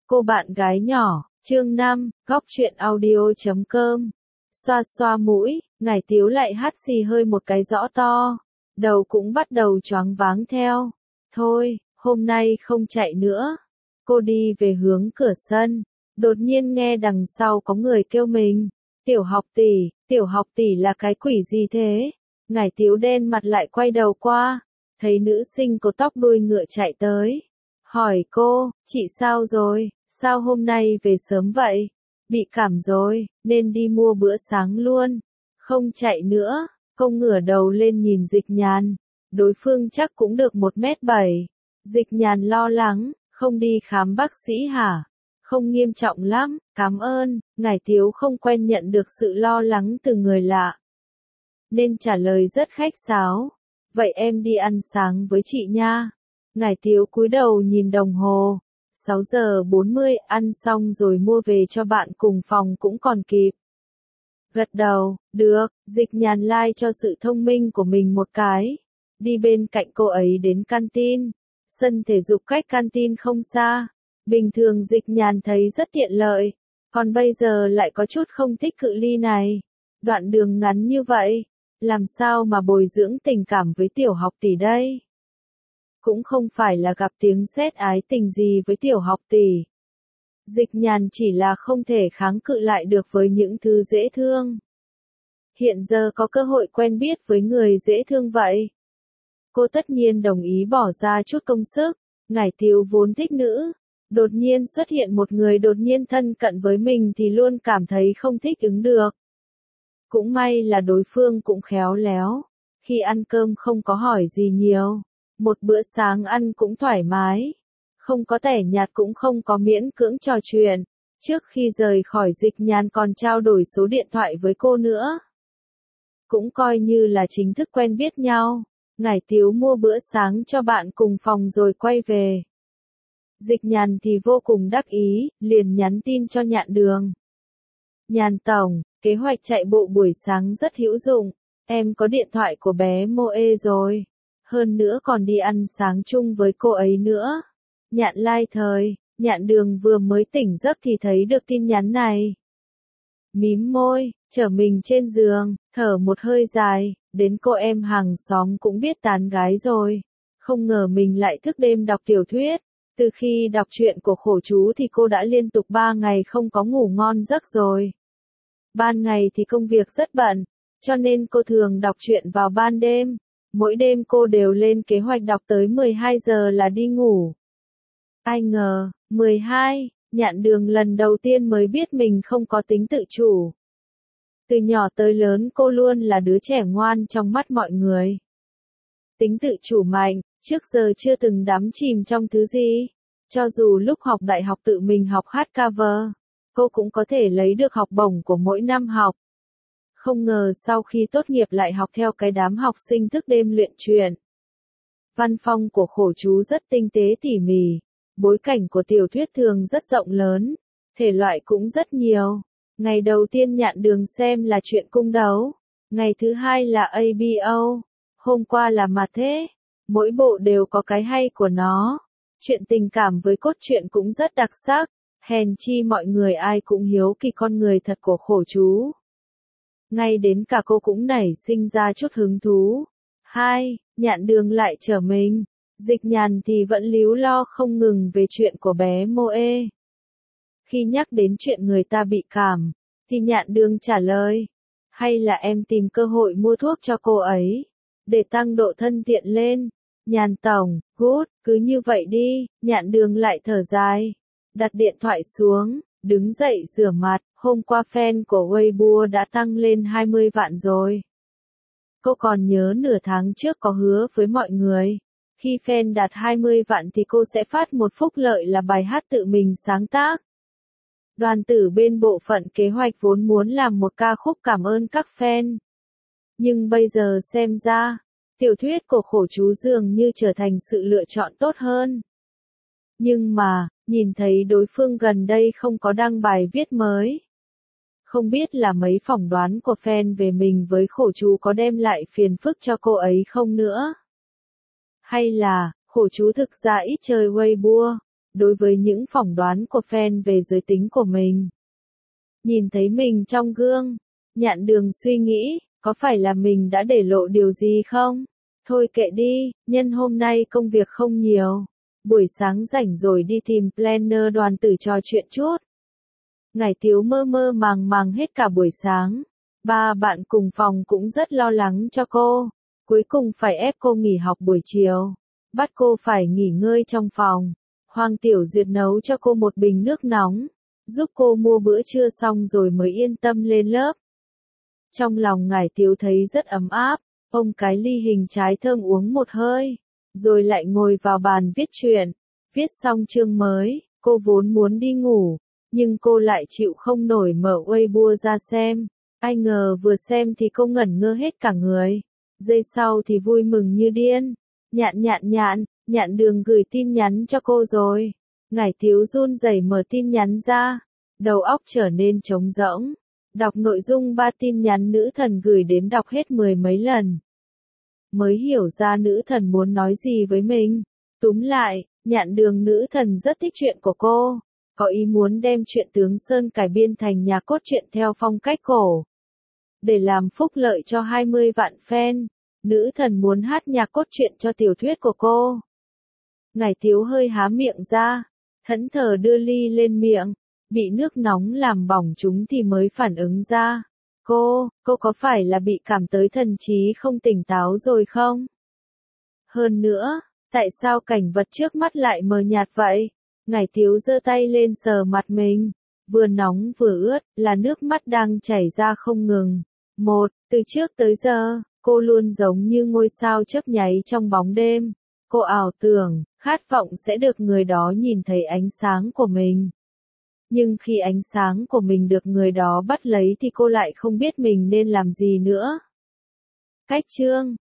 Cô bạn gái nhỏ, chương 5, góc truyện audio.com. Xoa xoa mũi, Ngải Tiếu lại hắt xì hơi một cái rõ to. Đầu cũng bắt đầu choáng váng theo. Thôi, hôm nay không chạy nữa. Cô đi về hướng cửa sân. Đột nhiên nghe đằng sau có người kêu mình. Tiểu học tỷ là cái quỷ gì thế? Ngải Tiếu đen mặt lại quay đầu qua. Thấy nữ sinh có tóc đuôi ngựa chạy tới. Hỏi cô, chị sao rồi? Sao hôm nay về sớm vậy? Bị cảm rồi, nên đi mua bữa sáng luôn. Không chạy nữa, cô ngửa đầu lên nhìn Dịch Nhàn. Đối phương chắc cũng được 1m7. Dịch Nhàn lo lắng, không đi khám bác sĩ hả? Không nghiêm trọng lắm, cảm ơn. Ngải Tiếu không quen nhận được sự lo lắng từ người lạ, nên trả lời rất khách sáo. Vậy em đi ăn sáng với chị nha. Ngải Tiếu cúi đầu nhìn đồng hồ. 6 giờ 40, ăn xong rồi mua về cho bạn cùng phòng cũng còn kịp. Gật đầu, được. Dịch Nhàn like cho sự thông minh của mình một cái. Đi bên cạnh cô ấy đến canteen. Sân thể dục cách canteen không xa. Bình thường Dịch Nhàn thấy rất tiện lợi. Còn bây giờ lại có chút không thích cự ly này. Đoạn đường ngắn như vậy, làm sao mà bồi dưỡng tình cảm với tiểu học tỷ đây? Cũng không phải là gặp tiếng sét ái tình gì với tiểu học tỷ. Dịch Nhàn chỉ là không thể kháng cự lại được với những thứ dễ thương. Hiện giờ có cơ hội quen biết với người dễ thương vậy. Cô tất nhiên đồng ý bỏ ra chút công sức. Ngải Tiếu vốn thích nữ. Đột nhiên xuất hiện một người đột nhiên thân cận với mình thì luôn cảm thấy không thích ứng được. Cũng may là đối phương cũng khéo léo. Khi ăn cơm không có hỏi gì nhiều. Một bữa sáng ăn cũng thoải mái. Không có tẻ nhạt cũng không có miễn cưỡng trò chuyện. Trước khi rời khỏi Dịch Nhàn còn trao đổi số điện thoại với cô nữa. Cũng coi như là chính thức quen biết nhau. Ngải Tiếu mua bữa sáng cho bạn cùng phòng rồi quay về. Dịch Nhàn thì vô cùng đắc ý, liền nhắn tin cho Nhạn Đường. Nhàn tổng, kế hoạch chạy bộ buổi sáng rất hữu dụng. Em có điện thoại của bé Moe rồi. Hơn nữa còn đi ăn sáng chung với cô ấy nữa. Nhạn lai thời, Nhạn Đường vừa mới tỉnh giấc thì thấy được tin nhắn này. Mím môi, trở mình trên giường, thở một hơi dài, đến cô em hàng xóm cũng biết tán gái rồi. Không ngờ mình lại thức đêm đọc tiểu thuyết. Từ khi đọc truyện của Khổ Chú thì cô đã liên tục 3 ngày không có ngủ ngon giấc rồi. Ban ngày thì công việc rất bận, cho nên cô thường đọc truyện vào ban đêm. Mỗi đêm cô đều lên kế hoạch đọc tới 12 giờ là đi ngủ. Ai ngờ, 12, Nhạn Đường lần đầu tiên mới biết mình không có tính tự chủ. Từ nhỏ tới lớn cô luôn là đứa trẻ ngoan trong mắt mọi người. Tính tự chủ mạnh, trước giờ chưa từng đắm chìm trong thứ gì. Cho dù lúc học đại học tự mình học hát cover, cô cũng có thể lấy được học bổng của mỗi năm học. Không ngờ sau khi tốt nghiệp lại học theo cái đám học sinh thức đêm luyện truyện. Văn phong của Khổ Chú rất tinh tế tỉ mỉ, bối cảnh của tiểu thuyết thường rất rộng lớn, thể loại cũng rất nhiều. Ngày đầu tiên Nhạn Đường xem là truyện cung đấu, ngày thứ hai là ABO, hôm qua là Mà Thế. Mỗi bộ đều có cái hay của nó. Chuyện tình cảm với cốt truyện cũng rất đặc sắc, hèn chi mọi người ai cũng hiếu kỳ con người thật của Khổ Chú. Ngay đến cả cô cũng nảy sinh ra chút hứng thú. Nhạn Đường lại trở mình. Dịch Nhàn thì vẫn líu lo không ngừng về chuyện của bé Moe. Khi nhắc đến chuyện người ta bị cảm, thì Nhạn Đường trả lời. Hay là em tìm cơ hội mua thuốc cho cô ấy, để tăng độ thân thiện lên. Nhàn tổng, good, cứ như vậy đi. Nhạn Đường lại thở dài. Đặt điện thoại xuống, đứng dậy rửa mặt. Hôm qua fan của Weibo đã tăng lên 20 vạn rồi. Cô còn nhớ nửa tháng trước có hứa với mọi người. Khi fan đạt 20 vạn thì cô sẽ phát một phúc lợi là bài hát tự mình sáng tác. Đoàn tử bên bộ phận kế hoạch vốn muốn làm một ca khúc cảm ơn các fan. Nhưng bây giờ xem ra, tiểu thuyết của Khổ Chú dường như trở thành sự lựa chọn tốt hơn. Nhưng mà, nhìn thấy đối phương gần đây không có đăng bài viết mới. Không biết là mấy phỏng đoán của fan về mình với Khổ Chú có đem lại phiền phức cho cô ấy không nữa. Hay là, Khổ Chú thực ra ít chơi Weibo, đối với những phỏng đoán của fan về giới tính của mình. Nhìn thấy mình trong gương, Nhạn Đường suy nghĩ, có phải là mình đã để lộ điều gì không? Thôi kệ đi, nhân hôm nay công việc không nhiều. Buổi sáng rảnh rồi đi tìm planner Đoàn Tử trò chuyện chút. Ngải Tiếu mơ mơ màng màng hết cả buổi sáng. Ba bạn cùng phòng cũng rất lo lắng cho cô. Cuối cùng phải ép cô nghỉ học buổi chiều. Bắt cô phải nghỉ ngơi trong phòng. Hoàng Tiểu Duyệt nấu cho cô một bình nước nóng. Giúp cô mua bữa trưa xong rồi mới yên tâm lên lớp. Trong lòng Ngải Tiếu thấy rất ấm áp. Ôm cái ly hình trái thơm uống một hơi. Rồi lại ngồi vào bàn viết truyện. Viết xong chương mới, cô vốn muốn đi ngủ. Nhưng cô lại chịu không nổi mở Weibo ra xem. Ai ngờ vừa xem thì cô ngẩn ngơ hết cả người. Giây sau thì vui mừng như điên. Nhạn Đường gửi tin nhắn cho cô rồi. Ngải Tiếu run rẩy mở tin nhắn ra. Đầu óc trở nên trống rỗng. Đọc nội dung 3 tin nhắn nữ thần gửi đến đọc hết 10 mấy lần. Mới hiểu ra nữ thần muốn nói gì với mình. Túm lại, Nhạn Đường nữ thần rất thích chuyện của cô. Có ý muốn đem chuyện Tướng Sơn cải biên thành nhạc cốt truyện theo phong cách cổ. Để làm phúc lợi cho 20 vạn fan, nữ thần muốn hát nhạc cốt truyện cho tiểu thuyết của cô. Ngải Tiếu hơi há miệng ra, thẫn thờ đưa ly lên miệng, bị nước nóng làm bỏng chúng thì mới phản ứng ra. Cô có phải là bị cảm tới thần trí không tỉnh táo rồi không? Hơn nữa, tại sao cảnh vật trước mắt lại mờ nhạt vậy? Ngải Tiếu giơ tay lên sờ mặt mình, vừa nóng vừa ướt, là nước mắt đang chảy ra không ngừng. Từ trước tới giờ, cô luôn giống như ngôi sao chớp nháy trong bóng đêm. Cô ảo tưởng, khát vọng sẽ được người đó nhìn thấy ánh sáng của mình. Nhưng khi ánh sáng của mình được người đó bắt lấy thì cô lại không biết mình nên làm gì nữa. Cách chương